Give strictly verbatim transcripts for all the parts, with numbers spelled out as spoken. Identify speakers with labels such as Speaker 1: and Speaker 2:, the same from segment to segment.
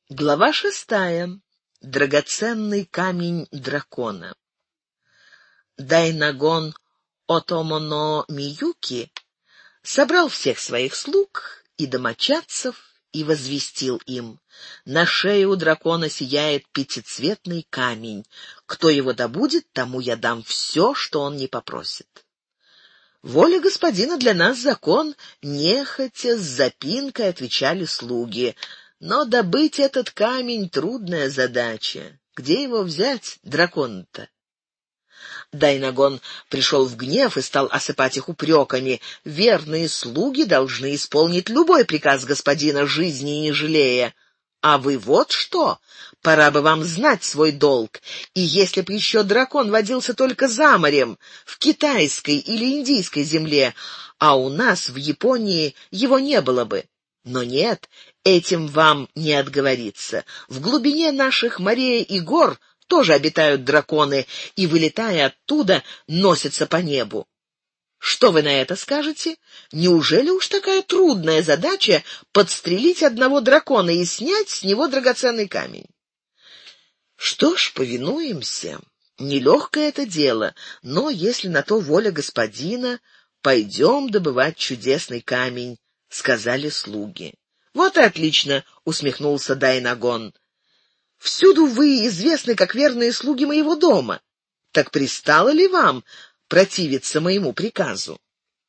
Speaker 1: Глава шестая. Драгоценный камень дракона. Дайнагон Отомо Миюки собрал всех своих слуг и домочадцев и возвестил им: на шее у дракона сияет пятицветный камень. Кто его добудет, тому я дам все, что он не попросит. Воля господина для нас закон, нехотя с запинкой отвечали слуги. Но добыть этот камень — трудная задача. Где его взять, дракон-то? Дайнагон пришел в гнев и стал осыпать их упреками. Верные слуги должны исполнить любой приказ господина, жизни не жалея. А вы вот что, пора бы вам знать свой долг. И если бы еще дракон водился только за морем, в китайской или индийской земле, а у нас в Японии его не было бы. Но нет, этим вам не отговориться. В глубине наших морей и гор тоже обитают драконы, и, вылетая оттуда, носятся по небу. Что вы на это скажете? Неужели уж такая трудная задача подстрелить одного дракона и снять с него драгоценный камень? Что ж, повинуемся. Нелегкое это дело, но если на то воля господина, пойдем добывать чудесный камень, — сказали слуги. Вот и отлично, — усмехнулся Дайнагон. Всюду вы известны как верные слуги моего дома. Так пристало ли вам противиться моему приказу?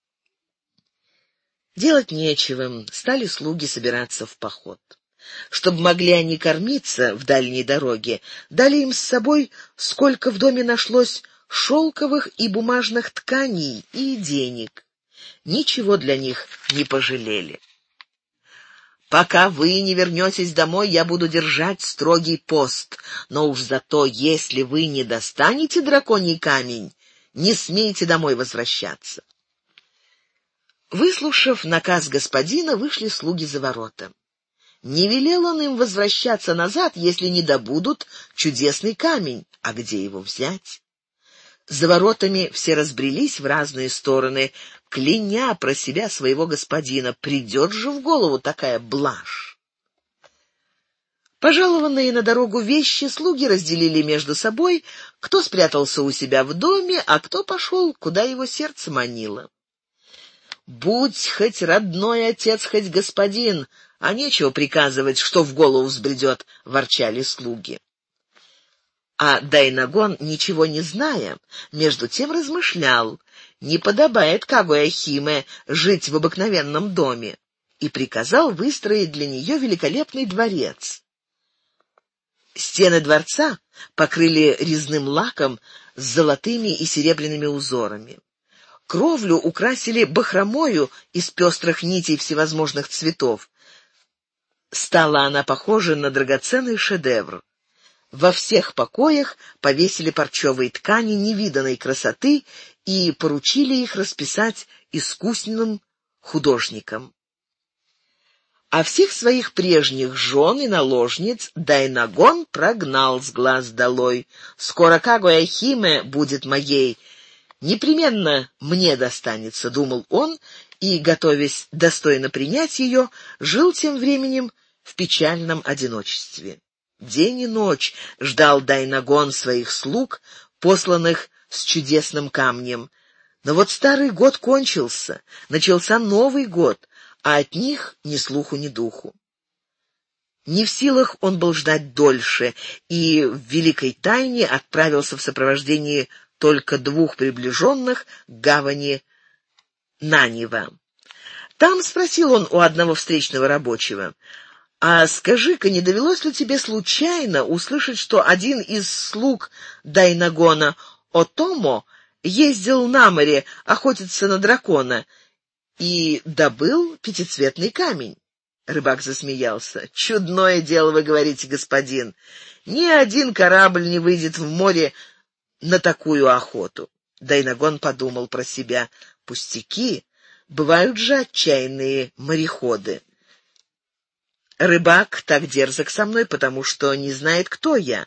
Speaker 1: Делать нечего, стали слуги собираться в поход. Чтобы могли они кормиться в дальней дороге, дали им с собой, сколько в доме нашлось шелковых и бумажных тканей и денег. Ничего для них не пожалели. Пока вы не вернетесь домой, я буду держать строгий пост, но уж зато, если вы не достанете драконий камень, не смейте домой возвращаться. Выслушав наказ господина, вышли слуги за ворота. Не велел он им возвращаться назад, если не добудут чудесный камень. А где его взять? За воротами все разбрелись в разные стороны, кляня про себя своего господина. Придет же в голову такая блажь. Пожалованные на дорогу вещи слуги разделили между собой, кто спрятался у себя в доме, а кто пошел, куда его сердце манило. Будь хоть родной отец, хоть господин, а нечего приказывать, что в голову взбредет, — ворчали слуги. А Дайнагон, ничего не зная, между тем размышлял: не подобает Кагуя-химе жить в обыкновенном доме, и приказал выстроить для нее великолепный дворец. Стены дворца покрыли резным лаком с золотыми и серебряными узорами. Кровлю украсили бахромою из пестрых нитей всевозможных цветов. Стала она похожа на драгоценный шедевр. Во всех покоях повесили парчевые ткани невиданной красоты и поручили их расписать искусным художникам. А всех своих прежних жен и наложниц Дайнагон прогнал с глаз долой. «Скоро Кагуя-химе будет моей, непременно мне достанется», — думал он, и, готовясь достойно принять ее, жил тем временем в печальном одиночестве. День и ночь ждал Дайнагон своих слуг, посланных с чудесным камнем. Но вот старый год кончился, начался Новый год, а от них ни слуху, ни духу. Не в силах он был ждать дольше, и в великой тайне отправился в сопровождении только двух приближенных к гавани Нанива. Там спросил он у одного встречного рабочего: «А скажи-ка, не довелось ли тебе случайно услышать, что один из слуг Дайнагона, Отомо, ездил на море охотиться на дракона и добыл пятицветный камень?» Рыбак засмеялся. «Чудное дело, вы говорите, господин. Ни один корабль не выйдет в море на такую охоту». Дайнагон подумал про себя: пустяки, бывают же отчаянные мореходы. Рыбак так дерзок со мной, потому что не знает, кто я.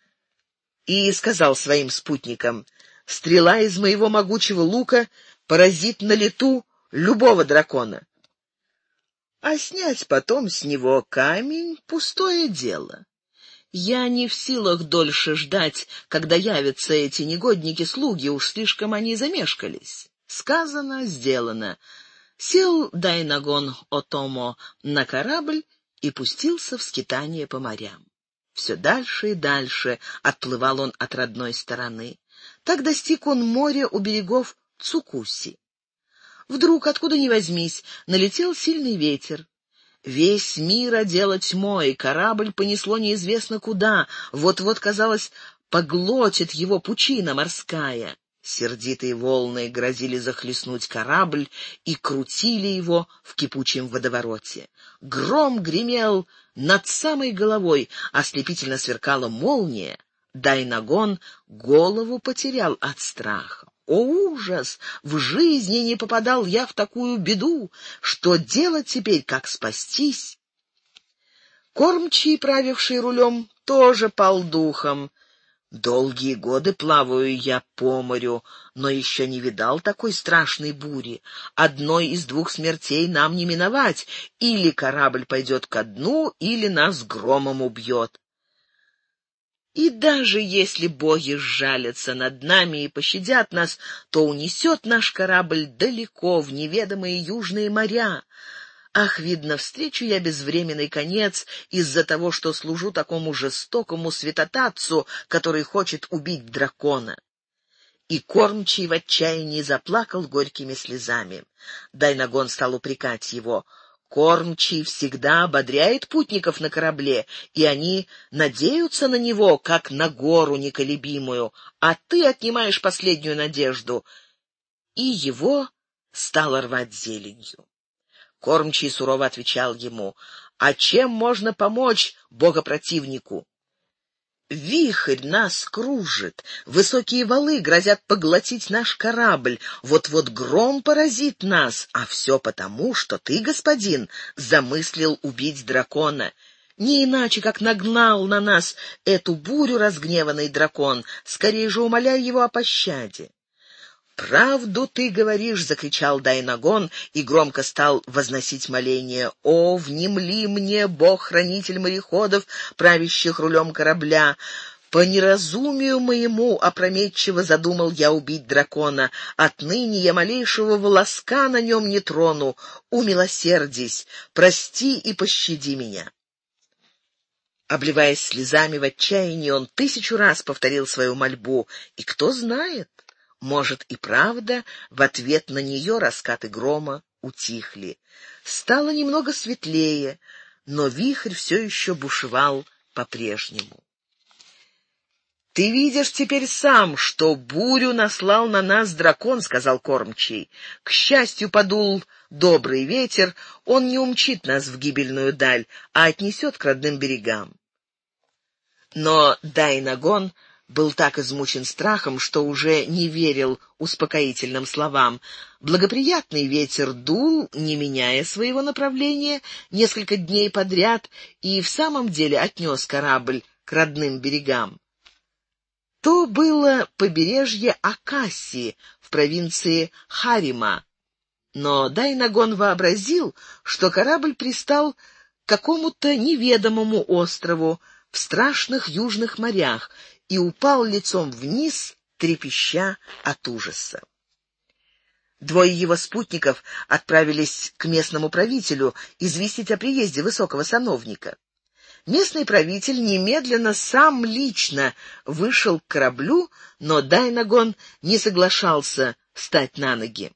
Speaker 1: И сказал своим спутникам: стрела из моего могучего лука поразит на лету любого дракона. а снять потом с него камень — пустое дело. Я не в силах дольше ждать, когда явятся эти негодники-слуги, уж слишком они замешкались. Сказано, сделано. Сел Дайнагон Отомо на корабль и пустился в скитание по морям. Все дальше и дальше отплывал он от родной стороны. Так достиг он моря у берегов Цукуси. Вдруг, откуда ни возьмись, налетел сильный ветер. Весь мир одела тьмой, корабль понесло неизвестно куда, вот-вот, казалось, поглотит его пучина морская. Сердитые волны грозили захлестнуть корабль и крутили его в кипучем водовороте. Гром гремел над самой головой, ослепительно сверкала молния. Дайнагон голову потерял от страха. О, ужас! В жизни не попадал я в такую беду. Что делать теперь, как спастись? Кормчий, правивший рулем, тоже пал духом. Долгие годы плаваю я по морю, но еще не видал такой страшной бури. Одной из двух смертей нам не миновать. Или корабль пойдет ко дну, или нас громом убьет. И даже если боги сжалятся над нами и пощадят нас, то унесет наш корабль далеко в неведомые южные моря. Ах, видно, встречу я безвременный конец из-за того, что служу такому жестокому святотатцу, который хочет убить дракона. И кормчий в отчаянии заплакал горькими слезами. Дайнагон стал упрекать его. Кормчий всегда ободряет путников на корабле, и они надеются на него, как на гору неколебимую, а ты отнимаешь последнюю надежду. И его стало рвать зеленью. Кормчий сурово отвечал ему: «А чем можно помочь богопротивнику? Вихрь нас кружит, высокие валы грозят поглотить наш корабль, вот-вот гром поразит нас, а все потому, что ты, господин, замыслил убить дракона. Не иначе, как нагнал на нас эту бурю разгневанный дракон, скорее же умоляй его о пощаде». «Правду ты говоришь!» — закричал Дайнагон и громко стал возносить моление. «О, внемли мне, Бог-хранитель мореходов, правящих рулем корабля! По неразумию моему опрометчиво задумал я убить дракона. Отныне я малейшего волоска на нем не трону. Умилосердись, прости и пощади меня». Обливаясь слезами в отчаянии, он тысячу раз повторил свою мольбу, и кто знает, может, и правда, в ответ на нее раскаты грома утихли. Стало немного светлее, но вихрь все еще бушевал по-прежнему. «Ты видишь теперь сам, что бурю наслал на нас дракон», — сказал кормчий. «К счастью, подул добрый ветер, он не умчит нас в гибельную даль, а отнесет к родным берегам». Но Дайнагон был так измучен страхом, что уже не верил успокоительным словам. Благоприятный ветер дул, не меняя своего направления, несколько дней подряд, и в самом деле отнес корабль к родным берегам. То было побережье Акаси в провинции Харима. Но Дайнагон вообразил, что корабль пристал к какому-то неведомому острову в страшных южных морях, и упал лицом вниз, трепеща от ужаса. Двое его спутников отправились к местному правителю известить о приезде высокого сановника. Местный правитель немедленно сам лично вышел к кораблю, но Дайнагон не соглашался встать на ноги,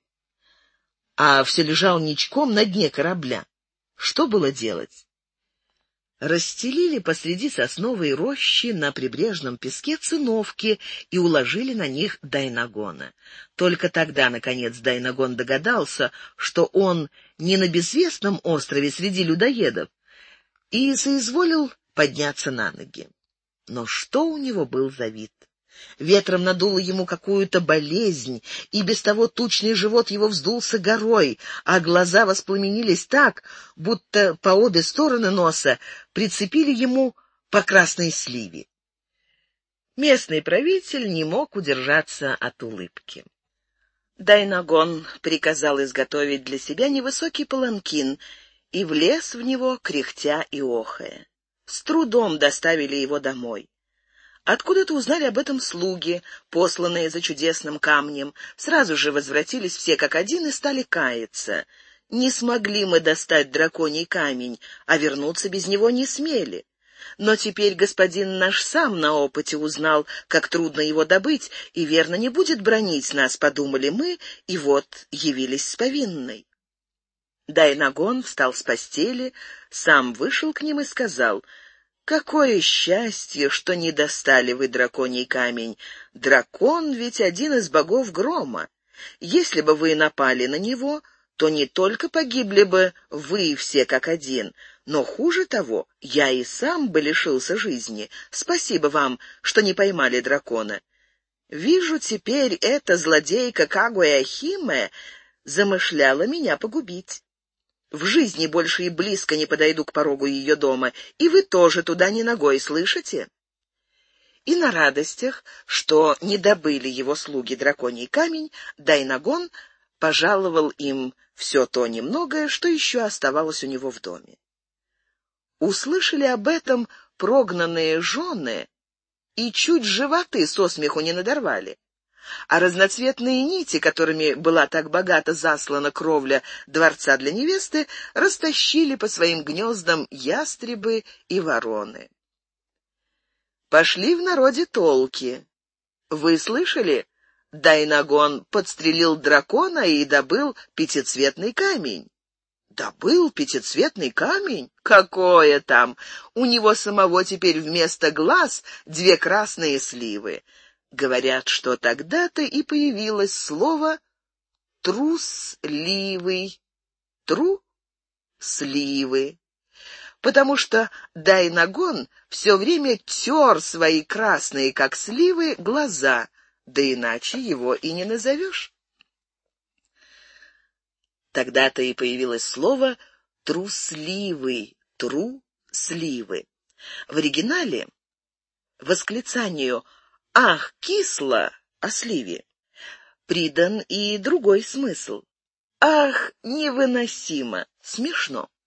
Speaker 1: а все лежал ничком на дне корабля. Что было делать? Расстелили посреди сосновой рощи на прибрежном песке циновки и уложили на них Дайнагона. Только тогда, наконец, Дайнагон догадался, что он не на безвестном острове среди людоедов, и соизволил подняться на ноги. Но что у него был за вид? Ветром надуло ему какую-то болезнь, и без того тучный живот его вздулся горой, а глаза воспламенились так, будто по обе стороны носа прицепили ему по красной сливе. Местный правитель не мог удержаться от улыбки. Дайнагон приказал изготовить для себя невысокий паланкин и влез в него, кряхтя и охая. С трудом доставили его домой. Откуда-то узнали об этом слуги, посланные за чудесным камнем. Сразу же возвратились все как один и стали каяться. Не смогли мы достать драконий камень, а вернуться без него не смели. Но теперь господин наш сам на опыте узнал, как трудно его добыть, и верно не будет бранить нас, подумали мы, и вот явились с повинной. Дайнагон встал с постели, сам вышел к ним и сказал: «Какое счастье, что не достали вы драконий камень! Дракон ведь один из богов грома. Если бы вы напали на него, то не только погибли бы вы все как один, но хуже того, я и сам бы лишился жизни. Спасибо вам, что не поймали дракона. Вижу, теперь эта злодейка Кагуэ-Ахиме замышляла меня погубить. В жизни больше и близко не подойду к порогу ее дома, и вы тоже туда ни ногой, слышите?» И на радостях, что не добыли его слуги драконий камень, Дайнагон пожаловал им все то немногое, что еще оставалось у него в доме. Услышали об этом прогнанные жены и чуть животы со смеху не надорвали. А разноцветные нити, которыми была так богато заслана кровля дворца для невесты, растащили по своим гнездам ястребы и вороны. Пошли в народе толки. Вы слышали? Дайнагон подстрелил дракона и добыл пятицветный камень. Добыл пятицветный камень? Какое там! У него самого теперь вместо глаз две красные сливы. Говорят, что тогда-то и появилось слово «трусливый». Тру-сливы. Потому что Дайнагон все время тер свои красные, как сливы, глаза, да иначе его и не назовешь. Тогда-то и появилось слово «трусливый», «тру-сливы». В оригинале восклицанию «Ах, кисло!» о сливе придан и другой смысл. «Ах, невыносимо!» смешно.